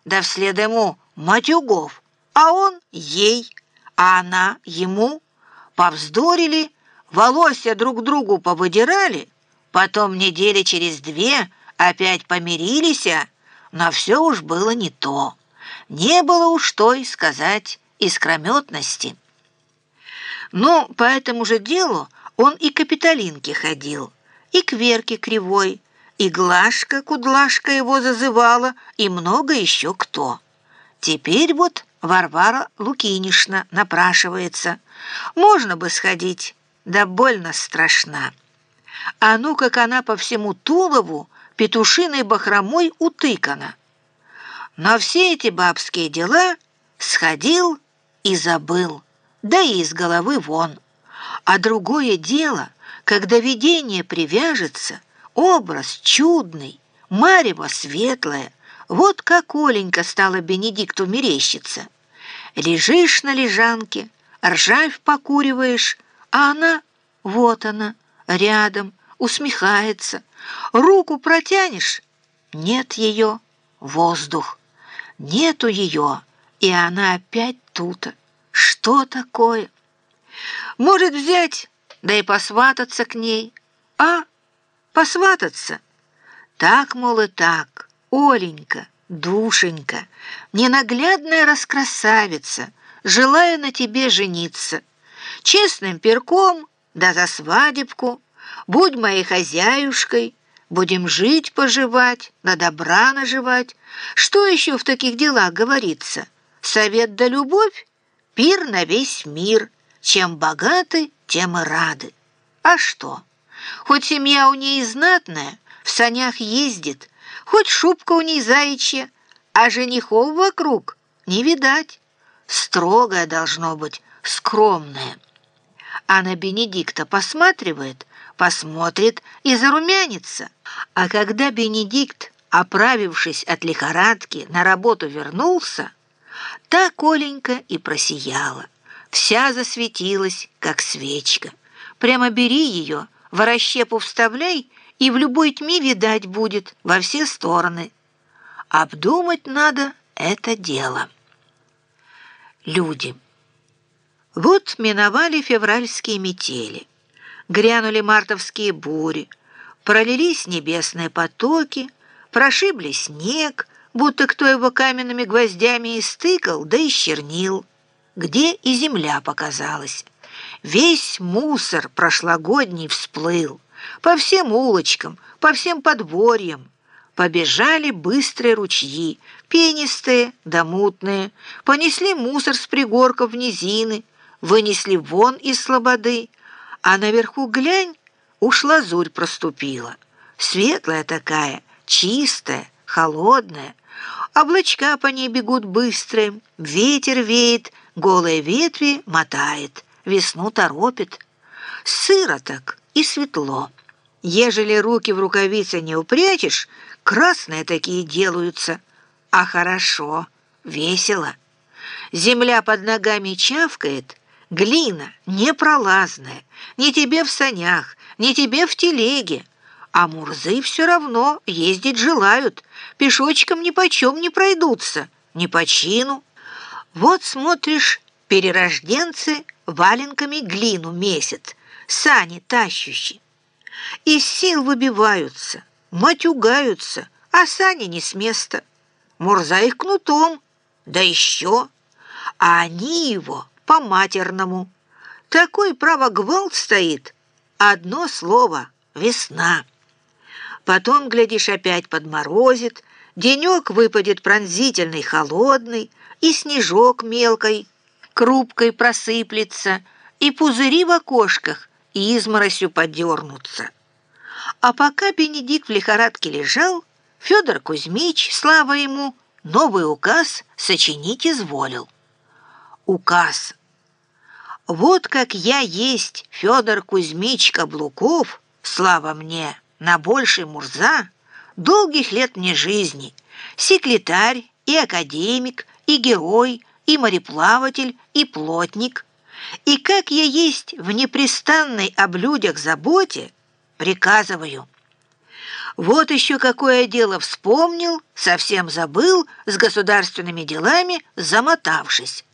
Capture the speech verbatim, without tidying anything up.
да вслед ему матюгов, а он ей, а она ему. Повздорили, волосья друг другу повыдирали, потом недели через две опять помирились, но все уж было не то. Не было уж той, сказать, искрометности. Но по этому же делу он и к Капитолинке ходил, и к Верке Кривой, и Глашка Кудлашка его зазывала, и много еще кто. Теперь вот Варвара Лукинишна напрашивается. Можно бы сходить, да больно страшна. А ну, как она по всему Тулову петушиной бахромой утыкана. Но все эти бабские дела сходил и забыл, да и из головы вон. А другое дело, когда видение привяжется, образ чудный, марево светлое, вот как Оленька стала Бенедикту мерещиться. Лежишь на лежанке, ржавь покуриваешь, а она, вот она, рядом, усмехается. Руку протянешь, нет ее, воздух. Нету ее, и она опять тут. Что такое? Может взять, да и посвататься к ней. А, посвататься? Так, мол, и так, Оленька, душенька, ненаглядная раскрасавица, желаю на тебе жениться. Честным перком, да за свадебку, будь моей хозяюшкой, будем жить-поживать, на добра наживать. Что еще в таких делах говорится? Совет да любовь, пир на весь мир. Чем богаты, тем и рады. А что? Хоть семья у ней знатная, в санях ездит, хоть шубка у ней заячья, а женихов вокруг не видать. Строгое должно быть, скромное. А на Бенедикта посматривает, посмотрит и зарумянится. А когда Бенедикт, оправившись от лихорадки, на работу вернулся, та Оленька и просияла. Вся засветилась, как свечка. Прямо бери ее, в расщепу вставляй, и в любой тьме видать будет во все стороны. Обдумать надо это дело. Люди. Вот миновали февральские метели, грянули мартовские бури, пролились небесные потоки, прошибли снег, будто кто его каменными гвоздями истыкал, да исчернил, где и земля показалась. Весь мусор прошлогодний всплыл, по всем улочкам, по всем подворьям. Побежали быстрые ручьи, пенистые да мутные, понесли мусор с пригорков в низины, вынесли вон из слободы, а наверху, глянь, уж лазурь проступила, светлая такая, чистая, холодная. Облачка по ней бегут быстрые, ветер веет, голые ветви мотает, весну торопит. Сыро так и светло. Ежели руки в рукавицы не упрячешь, красные такие делаются. А хорошо, весело. Земля под ногами чавкает, глина непролазная, ни тебе в санях, ни тебе в телеге. А мурзы все равно ездить желают, пешочком нипочем не пройдутся, ни по чину. Вот смотришь, перерожденцы валенками глину месят, сани тащущие. Из сил выбиваются, матюгаются, а сани не с места. Мурза их кнутом, да еще, а они его по-матерному. Такой, право, гвалт стоит, одно слово — весна. Потом, глядишь, опять подморозит, денек выпадет пронзительный, холодный, и снежок мелкой крупкой просыплется, и пузыри в окошках изморосью подернутся. А пока Бенедикт в лихорадке лежал, Федор Кузьмич, слава ему, новый указ сочинить изволил. Указ. Вот как я есть Федор Кузьмич Каблуков, слава мне, на больший мурза, долгих лет мне жизни, секретарь и академик, и герой, и мореплаватель, и плотник, и как я есть в непрестанной о блюдях заботе, приказываю. Вот еще какое дело вспомнил, совсем забыл, с государственными делами замотавшись.